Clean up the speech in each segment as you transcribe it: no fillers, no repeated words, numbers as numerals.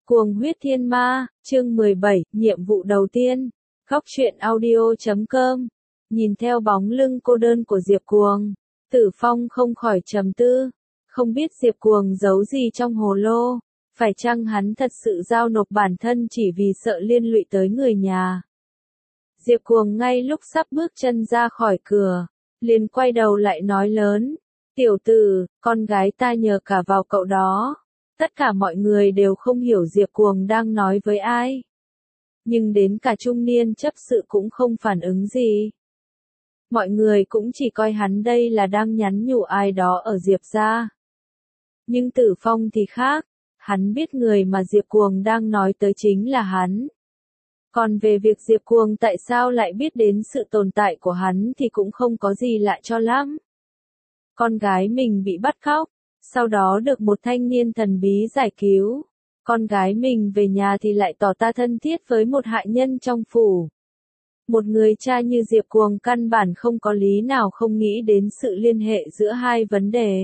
Cuồng huyết thiên ma, chương 17, nhiệm vụ đầu tiên. Góc truyện audio.com. Nhìn theo bóng lưng cô đơn của Diệp Cuồng, Tử Phong không khỏi trầm tư. Không biết Diệp Cuồng giấu gì trong hồ lô, phải chăng hắn thật sự giao nộp bản thân chỉ vì sợ liên lụy tới người nhà. Diệp Cuồng ngay lúc sắp bước chân ra khỏi cửa, liền quay đầu lại nói lớn, tiểu tử, con gái ta nhờ cả vào cậu đó. Tất cả mọi người đều không hiểu Diệp Cuồng đang nói với ai. Nhưng đến cả trung niên chấp sự cũng không phản ứng gì. Mọi người cũng chỉ coi hắn đây là đang nhắn nhủ ai đó ở Diệp gia. Nhưng Tử Phong thì khác, hắn biết người mà Diệp Cuồng đang nói tới chính là hắn. Còn về việc Diệp Cuồng tại sao lại biết đến sự tồn tại của hắn thì cũng không có gì lạ cho lắm. Con gái mình bị bắt cóc, sau đó được một thanh niên thần bí giải cứu. Con gái mình về nhà thì lại tỏ ra thân thiết với một hạ nhân trong phủ. Một người cha như Diệp Cuồng căn bản không có lý nào không nghĩ đến sự liên hệ giữa hai vấn đề.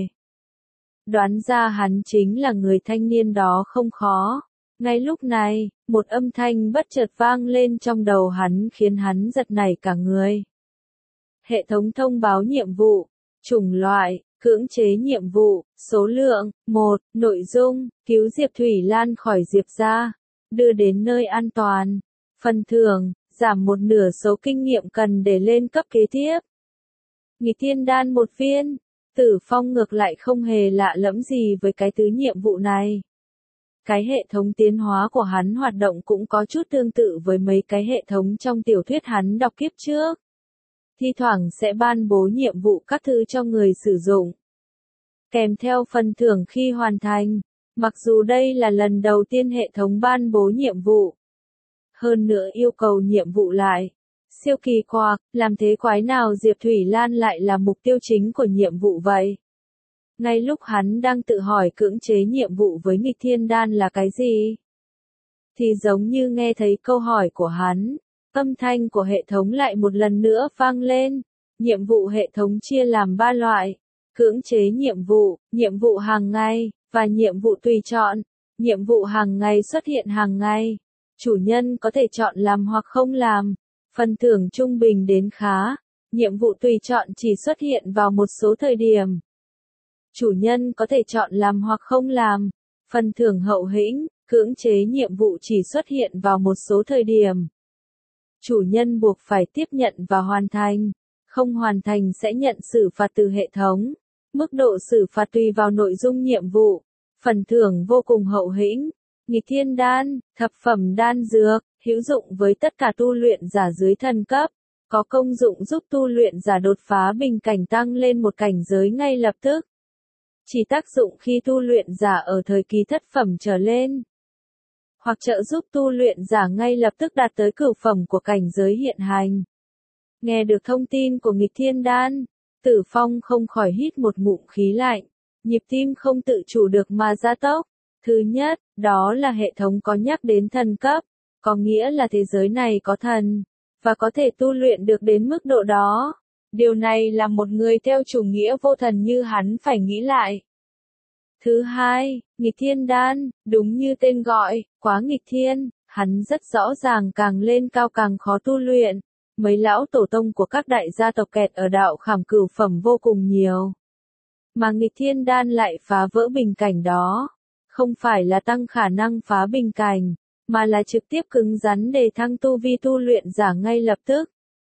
Đoán ra hắn chính là người thanh niên đó không khó. Ngay lúc này, một âm thanh bất chợt vang lên trong đầu hắn khiến hắn giật nảy cả người. Hệ thống thông báo nhiệm vụ, chủng loại, cưỡng chế nhiệm vụ, số lượng, 1, nội dung, cứu Diệp Thủy Lan khỏi Diệp gia, đưa đến nơi an toàn. Phần thưởng, giảm một nửa số kinh nghiệm cần để lên cấp kế tiếp. Nghịch thiên đan một viên. Tử Phong ngược lại không hề lạ lẫm gì với cái tứ nhiệm vụ này. Cái hệ thống tiến hóa của hắn hoạt động cũng có chút tương tự với mấy cái hệ thống trong tiểu thuyết hắn đọc kiếp trước. Thi thoảng sẽ ban bố nhiệm vụ các thứ cho người sử dụng. Kèm theo phần thưởng khi hoàn thành, mặc dù đây là lần đầu tiên hệ thống ban bố nhiệm vụ. Hơn nữa yêu cầu nhiệm vụ lại. Siêu kỳ quặc, làm thế quái nào Diệp Thủy Lan lại là mục tiêu chính của nhiệm vụ vậy? Ngay lúc hắn đang tự hỏi cưỡng chế nhiệm vụ với nghịch thiên đan là cái gì? Thì giống như nghe thấy câu hỏi của hắn, âm thanh của hệ thống lại một lần nữa vang lên. Nhiệm vụ hệ thống chia làm 3 loại. Cưỡng chế nhiệm vụ hàng ngày, và nhiệm vụ tùy chọn. Nhiệm vụ hàng ngày xuất hiện hàng ngày. Chủ nhân có thể chọn làm hoặc không làm. Phần thưởng trung bình đến khá. Nhiệm vụ tùy chọn chỉ xuất hiện vào một số thời điểm. Chủ nhân có thể chọn làm hoặc không làm. Phần thưởng hậu hĩnh, cưỡng chế nhiệm vụ chỉ xuất hiện vào một số thời điểm. Chủ nhân buộc phải tiếp nhận và hoàn thành. Không hoàn thành sẽ nhận xử phạt từ hệ thống. Mức độ xử phạt tùy vào nội dung nhiệm vụ. Phần thưởng vô cùng hậu hĩnh. Nghịch thiên đan, thập phẩm đan dược, hữu dụng với tất cả tu luyện giả dưới thần cấp. Có công dụng giúp tu luyện giả đột phá bình cảnh tăng lên một cảnh giới ngay lập tức. Chỉ tác dụng khi tu luyện giả ở thời kỳ thất phẩm trở lên. Hoặc trợ giúp tu luyện giả ngay lập tức đạt tới cửu phẩm của cảnh giới hiện hành. Nghe được thông tin của nghịch thiên đan, Tử Phong không khỏi hít một ngụm khí lạnh. Nhịp tim không tự chủ được mà gia tốc. Thứ nhất, đó là hệ thống có nhắc đến thần cấp. Có nghĩa là thế giới này có thần. Và có thể tu luyện được đến mức độ đó. Điều này là một người theo chủ nghĩa vô thần như hắn phải nghĩ lại. Thứ hai, nghịch thiên đan, đúng như tên gọi, quá nghịch thiên, hắn rất rõ ràng càng lên cao càng khó tu luyện. Mấy lão tổ tông của các đại gia tộc kẹt ở đạo khảm cửu phẩm vô cùng nhiều. Mà nghịch thiên đan lại phá vỡ bình cảnh đó. Không phải là tăng khả năng phá bình cảnh, mà là trực tiếp cứng rắn để thăng tu vi tu luyện giả ngay lập tức.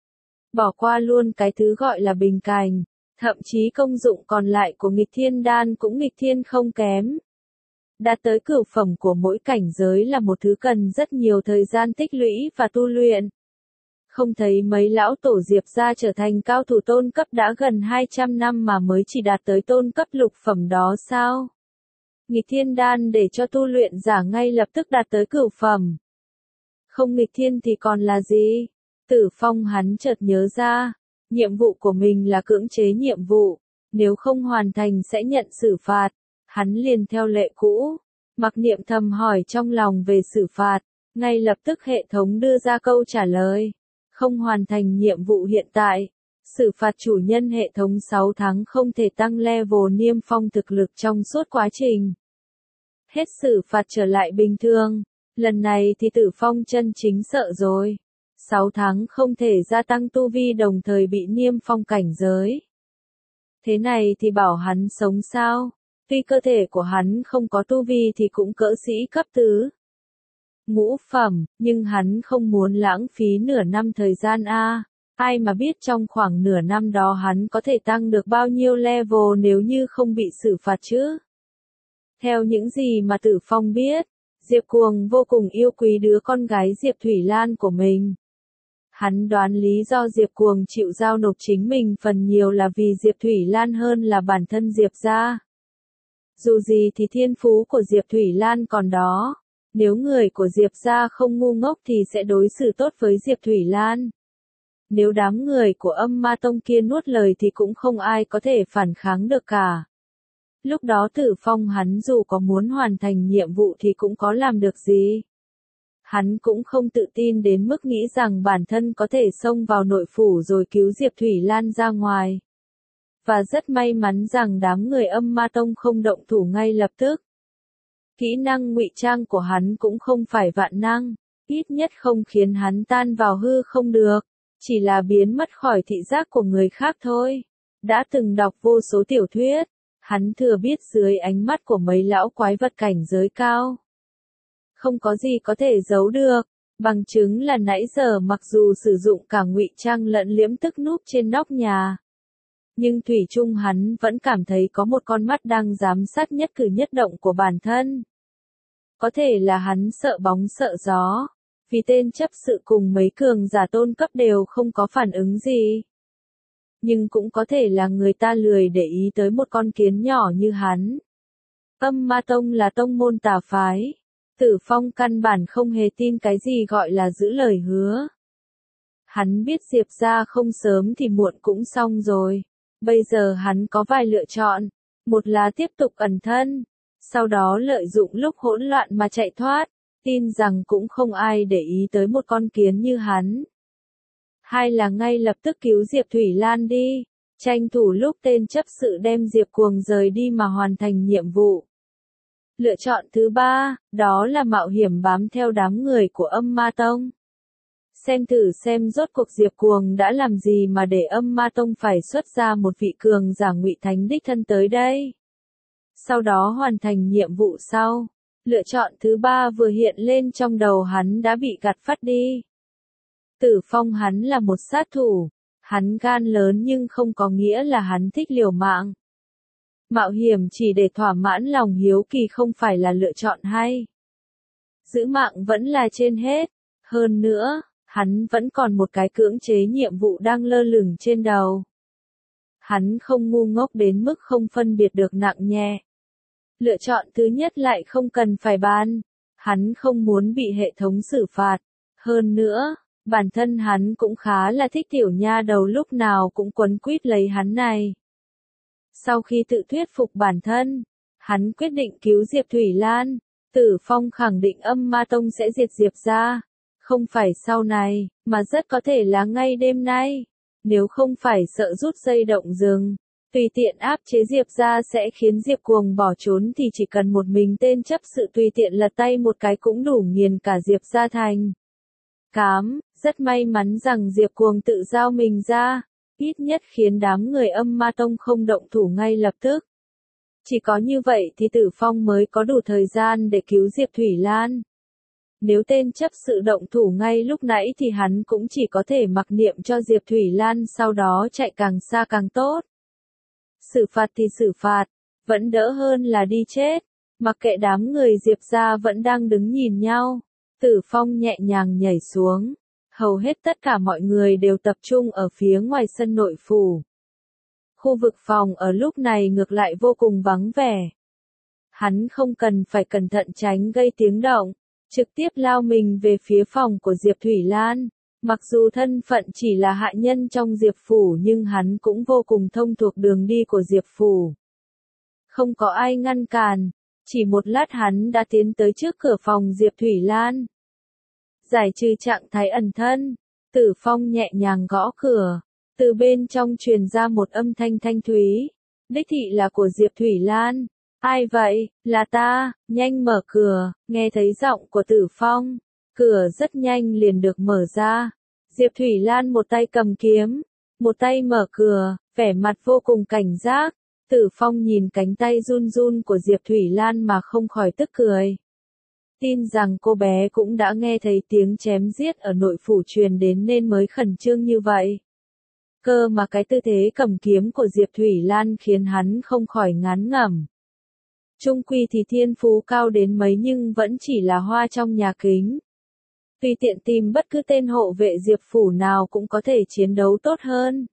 Bỏ qua luôn cái thứ gọi là bình cảnh, thậm chí công dụng còn lại của nghịch thiên đan cũng nghịch thiên không kém. Đạt tới cửu phẩm của mỗi cảnh giới là một thứ cần rất nhiều thời gian tích lũy và tu luyện. Không thấy mấy lão tổ Diệp gia trở thành cao thủ tôn cấp đã gần 200 năm mà mới chỉ đạt tới tôn cấp lục phẩm đó sao? Nghịch thiên đan để cho tu luyện giả ngay lập tức đạt tới cửu phẩm. Không nghịch thiên thì còn là gì? Tử Phong hắn chợt nhớ ra, nhiệm vụ của mình là cưỡng chế nhiệm vụ, nếu không hoàn thành sẽ nhận xử phạt. Hắn liền theo lệ cũ, mặc niệm thầm hỏi trong lòng về xử phạt, ngay lập tức hệ thống đưa ra câu trả lời. Không hoàn thành nhiệm vụ hiện tại, xử phạt chủ nhân hệ thống 6 tháng không thể tăng level niêm phong thực lực trong suốt quá trình. Hết xử phạt trở lại bình thường. Lần này thì Tử Phong chân chính sợ rồi. 6 tháng không thể gia tăng tu vi đồng thời bị niêm phong cảnh giới. Thế này thì bảo hắn sống sao? Tuy cơ thể của hắn không có tu vi thì cũng cỡ sĩ cấp tứ. Ngũ phẩm, nhưng hắn không muốn lãng phí nửa năm thời gian a. Ai mà biết trong khoảng nửa năm đó hắn có thể tăng được bao nhiêu level nếu như không bị xử phạt chứ? Theo những gì mà Tử Phong biết, Diệp Cuồng vô cùng yêu quý đứa con gái Diệp Thủy Lan của mình. Hắn đoán lý do Diệp Cuồng chịu giao nộp chính mình phần nhiều là vì Diệp Thủy Lan hơn là bản thân Diệp gia. Dù gì thì thiên phú của Diệp Thủy Lan còn đó. Nếu người của Diệp gia không ngu ngốc thì sẽ đối xử tốt với Diệp Thủy Lan. Nếu đám người của Âm Ma Tông kia nuốt lời thì cũng không ai có thể phản kháng được cả. Lúc đó Tử Phong hắn dù có muốn hoàn thành nhiệm vụ thì cũng có làm được gì. Hắn cũng không tự tin đến mức nghĩ rằng bản thân có thể xông vào nội phủ rồi cứu Diệp Thủy Lan ra ngoài. Và rất may mắn rằng đám người Âm Ma Tông không động thủ ngay lập tức. Kỹ năng ngụy trang của hắn cũng không phải vạn năng, ít nhất không khiến hắn tan vào hư không được, chỉ là biến mất khỏi thị giác của người khác thôi. Đã từng đọc vô số tiểu thuyết, hắn thừa biết dưới ánh mắt của mấy lão quái vật cảnh giới cao. Không có gì có thể giấu được, bằng chứng là nãy giờ mặc dù sử dụng cả ngụy trang lẫn liễm tức núp trên nóc nhà. Nhưng thủy chung hắn vẫn cảm thấy có một con mắt đang giám sát nhất cử nhất động của bản thân. Có thể là hắn sợ bóng sợ gió, vì tên chấp sự cùng mấy cường giả tôn cấp đều không có phản ứng gì. Nhưng cũng có thể là người ta lười để ý tới một con kiến nhỏ như hắn. Âm Ma Tông là tông môn tà phái. Tử Phong căn bản không hề tin cái gì gọi là giữ lời hứa. Hắn biết Diệp gia không sớm thì muộn cũng xong rồi. Bây giờ hắn có vài lựa chọn. Một là tiếp tục ẩn thân, sau đó lợi dụng lúc hỗn loạn mà chạy thoát, tin rằng cũng không ai để ý tới một con kiến như hắn. Hai là ngay lập tức cứu Diệp Thủy Lan đi, tranh thủ lúc tên chấp sự đem Diệp Cuồng rời đi mà hoàn thành nhiệm vụ. Lựa chọn thứ ba, đó là mạo hiểm bám theo đám người của Âm Ma Tông. Xem thử xem rốt cuộc Diệp Cuồng đã làm gì mà để Âm Ma Tông phải xuất ra một vị cường giả ngụy thánh đích thân tới đây. Sau đó hoàn thành nhiệm vụ sau. Lựa chọn thứ ba vừa hiện lên trong đầu hắn đã bị gạt phắt đi. Tử Phong hắn là một sát thủ. Hắn gan lớn nhưng không có nghĩa là hắn thích liều mạng. Mạo hiểm chỉ để thỏa mãn lòng hiếu kỳ không phải là lựa chọn hay. Giữ mạng vẫn là trên hết. Hơn nữa, hắn vẫn còn một cái cưỡng chế nhiệm vụ đang lơ lửng trên đầu. Hắn không ngu ngốc đến mức không phân biệt được nặng nhẹ. Lựa chọn thứ nhất lại không cần phải bàn. Hắn không muốn bị hệ thống xử phạt. Hơn nữa, bản thân hắn cũng khá là thích tiểu nha đầu lúc nào cũng quấn quýt lấy hắn này. Sau khi tự thuyết phục bản thân, hắn quyết định cứu Diệp Thủy Lan. Tử Phong khẳng định Âm Ma Tông sẽ diệt Diệp gia. Không phải sau này, mà rất có thể là ngay đêm nay. Nếu không phải sợ rút dây động rừng, tùy tiện áp chế Diệp gia sẽ khiến Diệp Cuồng bỏ trốn thì chỉ cần một mình tên chấp sự tùy tiện lật tay một cái cũng đủ nghiền cả Diệp gia thành. Cám, rất may mắn rằng Diệp Cuồng tự giao mình ra, ít nhất khiến đám người Âm Ma Tông không động thủ ngay lập tức. Chỉ có như vậy thì Tử Phong mới có đủ thời gian để cứu Diệp Thủy Lan. Nếu tên chấp sự động thủ ngay lúc nãy thì hắn cũng chỉ có thể mặc niệm cho Diệp Thủy Lan sau đó chạy càng xa càng tốt. Xử phạt thì xử phạt, vẫn đỡ hơn là đi chết. Mặc kệ đám người Diệp gia vẫn đang đứng nhìn nhau, Tử Phong nhẹ nhàng nhảy xuống. Hầu hết tất cả mọi người đều tập trung ở phía ngoài sân nội phủ. Khu vực phòng ở lúc này ngược lại vô cùng vắng vẻ. Hắn không cần phải cẩn thận tránh gây tiếng động, trực tiếp lao mình về phía phòng của Diệp Thủy Lan. Mặc dù thân phận chỉ là hạ nhân trong Diệp Phủ nhưng hắn cũng vô cùng thông thuộc đường đi của Diệp Phủ. Không có ai ngăn cản, chỉ một lát hắn đã tiến tới trước cửa phòng Diệp Thủy Lan. Giải trừ trạng thái ẩn thân, Tử Phong nhẹ nhàng gõ cửa, từ bên trong truyền ra một âm thanh thanh thúy. Đích thị là của Diệp Thủy Lan. Ai vậy? Là ta, nhanh mở cửa, nghe thấy giọng của Tử Phong. Cửa rất nhanh liền được mở ra. Diệp Thủy Lan một tay cầm kiếm, một tay mở cửa, vẻ mặt vô cùng cảnh giác. Tử Phong nhìn cánh tay run run của Diệp Thủy Lan mà không khỏi tức cười. Tin rằng cô bé cũng đã nghe thấy tiếng chém giết ở nội phủ truyền đến nên mới khẩn trương như vậy. Cơ mà cái tư thế cầm kiếm của Diệp Thủy Lan khiến hắn không khỏi ngán ngẩm. Chung quy thì thiên phú cao đến mấy nhưng vẫn chỉ là hoa trong nhà kính. Tùy tiện tìm bất cứ tên hộ vệ Diệp phủ nào cũng có thể chiến đấu tốt hơn.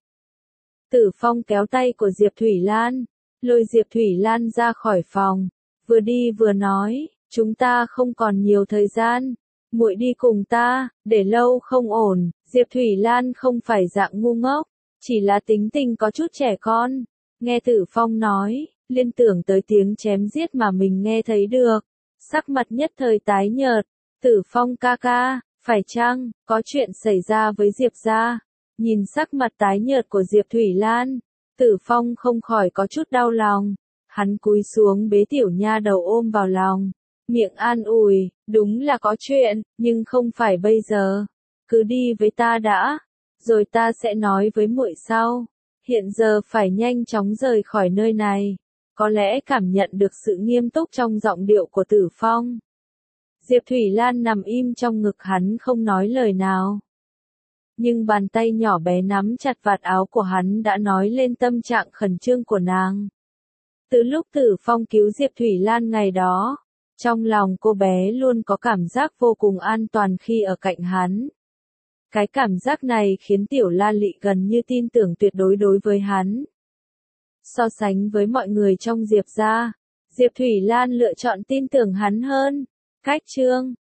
Tử Phong kéo tay của Diệp Thủy Lan, lôi Diệp Thủy Lan ra khỏi phòng, vừa đi vừa nói, chúng ta không còn nhiều thời gian, muội đi cùng ta, để lâu không ổn. Diệp Thủy Lan không phải dạng ngu ngốc, chỉ là tính tình có chút trẻ con. Nghe Tử Phong nói, liên tưởng tới tiếng chém giết mà mình nghe thấy được, sắc mặt nhất thời tái nhợt. Tử Phong ca ca, phải chăng có chuyện xảy ra với Diệp gia? Nhìn sắc mặt tái nhợt của Diệp Thủy Lan, Tử Phong không khỏi có chút đau lòng. Hắn cúi xuống bế tiểu nha đầu ôm vào lòng, miệng an ủi, đúng là có chuyện, nhưng không phải bây giờ. Cứ đi với ta đã, rồi ta sẽ nói với muội sau. Hiện giờ phải nhanh chóng rời khỏi nơi này. Có lẽ cảm nhận được sự nghiêm túc trong giọng điệu của Tử Phong. Diệp Thủy Lan nằm im trong ngực hắn không nói lời nào. Nhưng bàn tay nhỏ bé nắm chặt vạt áo của hắn đã nói lên tâm trạng khẩn trương của nàng. Từ lúc Tử Phong cứu Diệp Thủy Lan ngày đó, trong lòng cô bé luôn có cảm giác vô cùng an toàn khi ở cạnh hắn. Cái cảm giác này khiến Tiểu La Lị gần như tin tưởng tuyệt đối đối với hắn. So sánh với mọi người trong Diệp gia, Diệp Thủy Lan lựa chọn tin tưởng hắn hơn. Cách chương